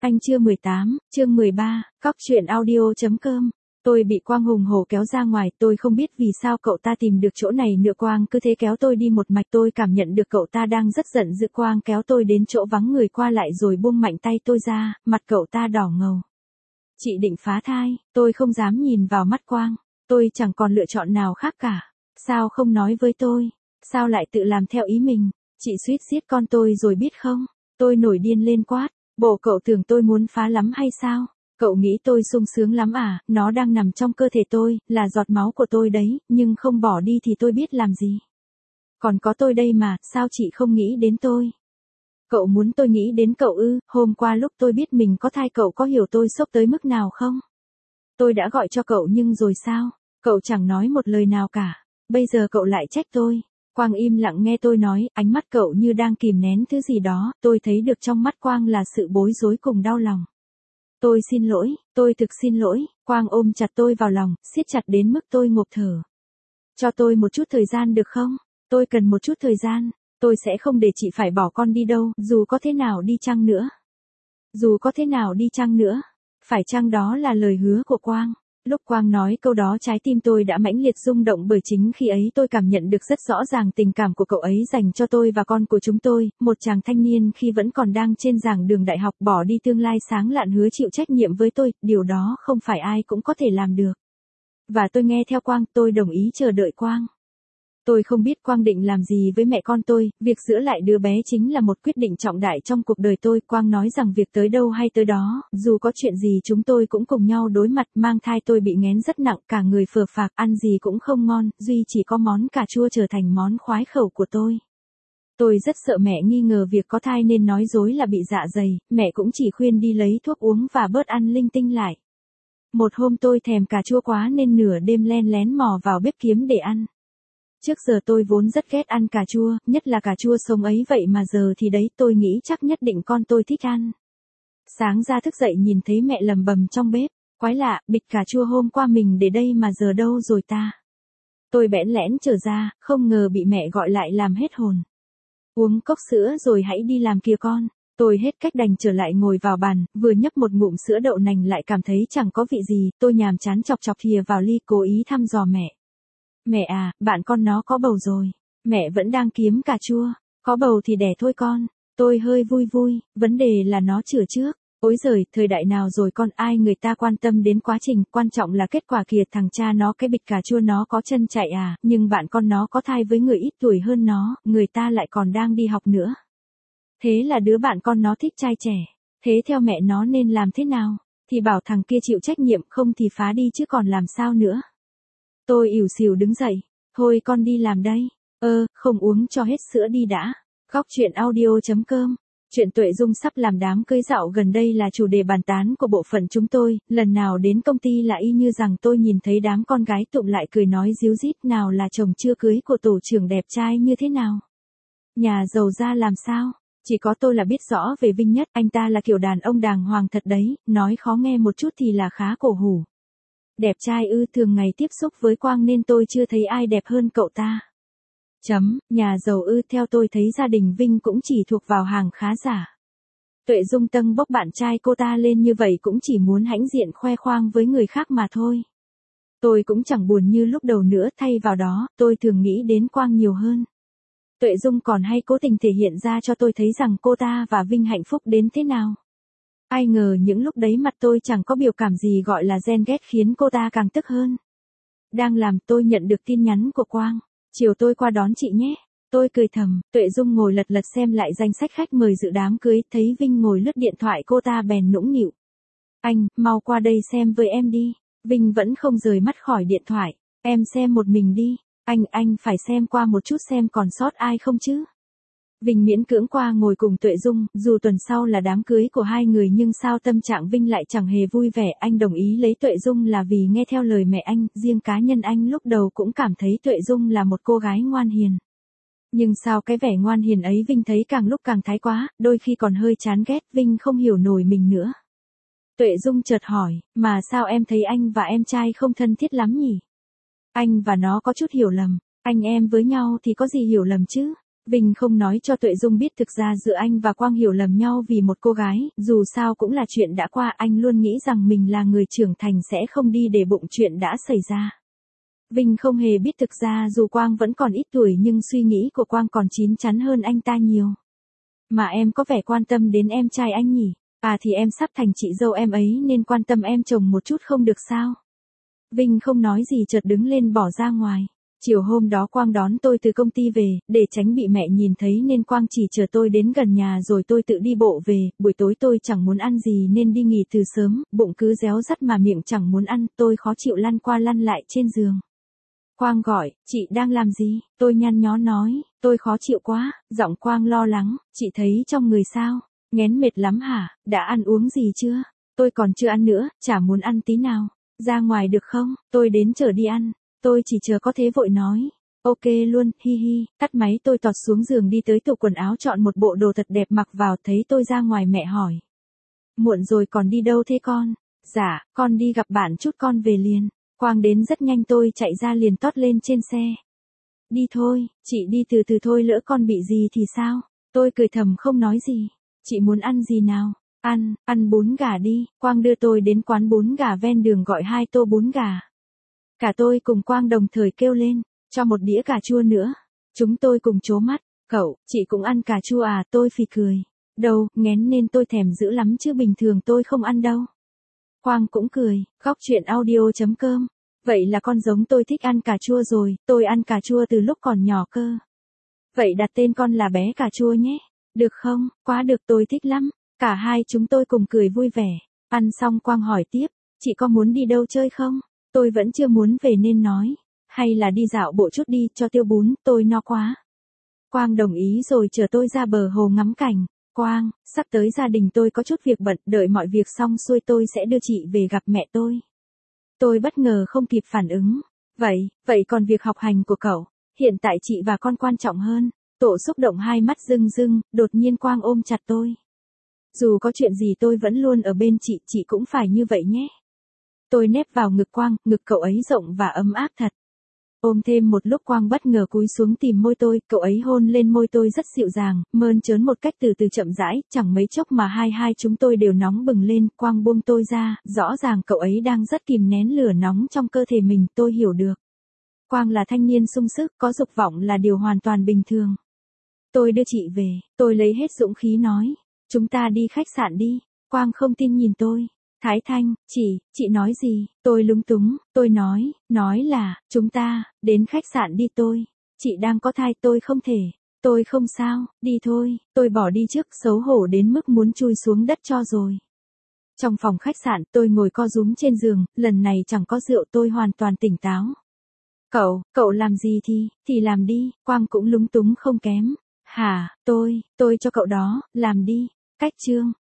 Anh chưa 18, chương 13, cóc truyện audio.com. Tôi bị Quang hùng hổ kéo ra ngoài, tôi không biết vì sao cậu ta tìm được chỗ này nữa. Quang cứ thế kéo tôi đi một mạch, tôi cảm nhận được cậu ta đang rất giận dữ. Quang kéo tôi đến chỗ vắng người qua lại rồi buông mạnh tay tôi ra, mặt cậu ta đỏ ngầu. Chị định phá thai, tôi không dám nhìn vào mắt Quang, tôi chẳng còn lựa chọn nào khác cả. Sao không nói với tôi, sao lại tự làm theo ý mình, chị suýt giết con tôi rồi biết không? Tôi nổi điên lên quát, bộ cậu tưởng tôi muốn phá lắm hay sao? Cậu nghĩ tôi sung sướng lắm à? Nó đang nằm trong cơ thể tôi, là giọt máu của tôi đấy, nhưng không bỏ đi thì tôi biết làm gì. Còn có tôi đây mà, sao chị không nghĩ đến tôi? Cậu muốn tôi nghĩ đến cậu ư? Hôm qua lúc tôi biết mình có thai cậu có hiểu tôi sốc tới mức nào không? Tôi đã gọi cho cậu nhưng rồi sao? Cậu chẳng nói một lời nào cả. Bây giờ cậu lại trách tôi. Quang im lặng nghe tôi nói, ánh mắt cậu như đang kìm nén thứ gì đó, tôi thấy được trong mắt Quang là sự bối rối cùng đau lòng. Tôi xin lỗi, tôi thực xin lỗi. Quang ôm chặt tôi vào lòng, siết chặt đến mức tôi ngộp thở. Cho tôi một chút thời gian được không? Tôi cần một chút thời gian, tôi sẽ không để chị phải bỏ con đi đâu, dù có thế nào đi chăng nữa. Dù có thế nào đi chăng nữa. Phải chăng đó là lời hứa của Quang? Lúc Quang nói câu đó trái tim tôi đã mãnh liệt rung động, bởi chính khi ấy tôi cảm nhận được rất rõ ràng tình cảm của cậu ấy dành cho tôi và con của chúng tôi, một chàng thanh niên khi vẫn còn đang trên giảng đường đại học bỏ đi tương lai sáng lạn hứa chịu trách nhiệm với tôi, điều đó không phải ai cũng có thể làm được. Và tôi nghe theo Quang, tôi đồng ý chờ đợi Quang. Tôi không biết Quang định làm gì với mẹ con tôi, việc giữ lại đứa bé chính là một quyết định trọng đại trong cuộc đời tôi. Quang nói rằng việc tới đâu hay tới đó, dù có chuyện gì chúng tôi cũng cùng nhau đối mặt. Mang thai tôi bị nghén rất nặng, cả người phờ phạc, ăn gì cũng không ngon, duy chỉ có món cà chua trở thành món khoái khẩu của tôi. Tôi rất sợ mẹ nghi ngờ việc có thai nên nói dối là bị dạ dày, mẹ cũng chỉ khuyên đi lấy thuốc uống và bớt ăn linh tinh lại. Một hôm tôi thèm cà chua quá nên nửa đêm len lén mò vào bếp kiếm để ăn. Trước giờ tôi vốn rất ghét ăn cà chua, nhất là cà chua sống ấy, vậy mà giờ thì đấy, tôi nghĩ chắc nhất định con tôi thích ăn. Sáng ra thức dậy nhìn thấy mẹ lầm bầm trong bếp, quái lạ, bịch cà chua hôm qua mình để đây mà giờ đâu rồi ta? Tôi bẽn lẽn trở ra, không ngờ bị mẹ gọi lại làm hết hồn. Uống cốc sữa rồi hãy đi làm kìa con. Tôi hết cách đành trở lại ngồi vào bàn, vừa nhấp một ngụm sữa đậu nành lại cảm thấy chẳng có vị gì, tôi nhàm chán chọc chọc thìa vào ly cố ý thăm dò mẹ. Mẹ à, bạn con nó có bầu rồi. Mẹ vẫn đang kiếm cà chua. Có bầu thì đẻ thôi con. Tôi hơi vui vui, vấn đề là nó chữa trước. Ối giời, thời đại nào rồi con, ai người ta quan tâm đến quá trình, quan trọng là kết quả kìa. Thằng cha nó cái bịch cà chua nó có chân chạy à, nhưng bạn con nó có thai với người ít tuổi hơn nó, người ta lại còn đang đi học nữa. Thế là đứa bạn con nó thích trai trẻ. Thế theo mẹ nó nên làm thế nào? Thì bảo thằng kia chịu trách nhiệm, không thì phá đi chứ còn làm sao nữa. Tôi ỉu xìu đứng dậy. Thôi con đi làm đây. Không uống cho hết sữa đi đã. Cóc truyện audio.com. Chuyện Tuệ Dung sắp làm đám cưới dạo gần đây là chủ đề bàn tán của bộ phận chúng tôi. Lần nào đến công ty là y như rằng tôi nhìn thấy đám con gái tụm lại cười nói ríu rít, nào là chồng chưa cưới của tổ trưởng đẹp trai như thế nào. Nhà giàu ra làm sao. Chỉ có tôi là biết rõ về Vinh nhất, anh ta là kiểu đàn ông đàng hoàng thật đấy, nói khó nghe một chút thì là khá cổ hủ. Đẹp trai ư? Thường ngày tiếp xúc với Quang nên tôi chưa thấy ai đẹp hơn cậu ta. Nhà giàu ư? Theo tôi thấy gia đình Vinh cũng chỉ thuộc vào hàng khá giả. Tuệ Dung tâng bốc bạn trai cô ta lên như vậy cũng chỉ muốn hãnh diện khoe khoang với người khác mà thôi. Tôi cũng chẳng buồn như lúc đầu nữa, thay vào đó, tôi thường nghĩ đến Quang nhiều hơn. Tuệ Dung còn hay cố tình thể hiện ra cho tôi thấy rằng cô ta và Vinh hạnh phúc đến thế nào. Ai ngờ những lúc đấy mặt tôi chẳng có biểu cảm gì gọi là ghen ghét, khiến cô ta càng tức hơn. Đang làm tôi nhận được tin nhắn của Quang. Chiều tôi qua đón chị nhé. Tôi cười thầm. Tuệ Dung ngồi lật lật xem lại danh sách khách mời dự đám cưới, thấy Vinh ngồi lướt điện thoại cô ta bèn nũng nịu. Anh, mau qua đây xem với em đi. Vinh vẫn không rời mắt khỏi điện thoại. Em xem một mình đi. Anh phải xem qua một chút xem còn sót ai không chứ. Vinh miễn cưỡng qua ngồi cùng Tuệ Dung, dù tuần sau là đám cưới của hai người nhưng sao tâm trạng Vinh lại chẳng hề vui vẻ. Anh đồng ý lấy Tuệ Dung là vì nghe theo lời mẹ anh, riêng cá nhân anh lúc đầu cũng cảm thấy Tuệ Dung là một cô gái ngoan hiền. Nhưng sao cái vẻ ngoan hiền ấy Vinh thấy càng lúc càng thái quá, đôi khi còn hơi chán ghét. Vinh không hiểu nổi mình nữa. Tuệ Dung chợt hỏi, mà sao em thấy anh và em trai không thân thiết lắm nhỉ? Anh và nó có chút hiểu lầm, anh em với nhau thì có gì hiểu lầm chứ? Vinh không nói cho Tuệ Dung biết thực ra giữa anh và Quang hiểu lầm nhau vì một cô gái, dù sao cũng là chuyện đã qua, anh luôn nghĩ rằng mình là người trưởng thành sẽ không đi để bụng chuyện đã xảy ra. Vinh không hề biết thực ra dù Quang vẫn còn ít tuổi nhưng suy nghĩ của Quang còn chín chắn hơn anh ta nhiều. Mà em có vẻ quan tâm đến em trai anh nhỉ? À thì em sắp thành chị dâu em ấy nên quan tâm em chồng một chút không được sao? Vinh không nói gì chợt đứng lên bỏ ra ngoài. Chiều hôm đó Quang đón tôi từ công ty về, để tránh bị mẹ nhìn thấy nên Quang chỉ chờ tôi đến gần nhà rồi tôi tự đi bộ về, buổi tối tôi chẳng muốn ăn gì nên đi nghỉ từ sớm, bụng cứ réo rắt mà miệng chẳng muốn ăn, tôi khó chịu lăn qua lăn lại trên giường. Quang gọi, chị đang làm gì? Tôi nhăn nhó nói, tôi khó chịu quá, giọng Quang lo lắng, chị thấy trong người sao? Nghén mệt lắm hả? Đã ăn uống gì chưa? Tôi còn chưa ăn nữa, chả muốn ăn tí nào. Ra ngoài được không? Tôi đến chở đi ăn. Tôi chỉ chờ có thế vội nói. Ok luôn, hi hi, tắt máy tôi tọt xuống giường đi tới tủ quần áo chọn một bộ đồ thật đẹp mặc vào thấy tôi ra ngoài mẹ hỏi. Muộn rồi còn đi đâu thế con? Dạ, con đi gặp bạn chút con về liền. Quang đến rất nhanh tôi chạy ra liền tót lên trên xe. Đi thôi, chị đi từ từ thôi lỡ con bị gì thì sao? Tôi cười thầm không nói gì. Chị muốn ăn gì nào? Ăn bún gà đi. Quang đưa tôi đến quán bún gà ven đường gọi 2 tô bún gà. Cả tôi cùng Quang đồng thời kêu lên, cho một đĩa cà chua nữa. Chúng tôi cùng trố mắt, cậu, chị cũng ăn cà chua à? Tôi phì cười. Đâu, nghén nên tôi thèm dữ lắm chứ bình thường tôi không ăn đâu. Quang cũng cười, góc chuyện audio.com. Vậy là con giống tôi thích ăn cà chua rồi, tôi ăn cà chua từ lúc còn nhỏ cơ. Vậy đặt tên con là bé cà chua nhé. Được không? Quá được tôi thích lắm. Cả hai chúng tôi cùng cười vui vẻ. Ăn xong Quang hỏi tiếp, chị có muốn đi đâu chơi không? Tôi vẫn chưa muốn về nên nói. Hay là đi dạo bộ chút đi cho tiêu bún, tôi no quá. Quang đồng ý rồi chờ tôi ra bờ hồ ngắm cảnh. Quang, sắp tới gia đình tôi có chút việc bận, đợi mọi việc xong xuôi tôi sẽ đưa chị về gặp mẹ tôi. Tôi bất ngờ không kịp phản ứng. Vậy còn việc học hành của cậu? Hiện tại chị và con quan trọng hơn. Tổ xúc động hai mắt rưng rưng, đột nhiên Quang ôm chặt tôi. Dù có chuyện gì tôi vẫn luôn ở bên chị cũng phải như vậy nhé. Tôi nép vào ngực Quang, ngực cậu ấy rộng và ấm áp thật. Ôm thêm một lúc Quang bất ngờ cúi xuống tìm môi tôi, cậu ấy hôn lên môi tôi rất dịu dàng, mơn trớn một cách từ từ chậm rãi, chẳng mấy chốc mà hai chúng tôi đều nóng bừng lên, Quang buông tôi ra, rõ ràng cậu ấy đang rất kìm nén lửa nóng trong cơ thể mình, tôi hiểu được. Quang là thanh niên sung sức, có dục vọng là điều hoàn toàn bình thường. Tôi đưa chị về, tôi lấy hết dũng khí nói, chúng ta đi khách sạn đi. Quang không tin nhìn tôi. Thái Thanh, chị nói gì? Tôi lúng túng, tôi nói là, chúng ta, đến khách sạn đi chị đang có thai tôi không thể, tôi không sao, đi thôi, tôi bỏ đi trước xấu hổ đến mức muốn chui xuống đất cho rồi. Trong phòng khách sạn tôi ngồi co rúm trên giường, lần này chẳng có rượu tôi hoàn toàn tỉnh táo. Cậu làm gì thì làm đi, Quang cũng lúng túng không kém. Hả, tôi cho cậu đó, làm đi. Cách chương.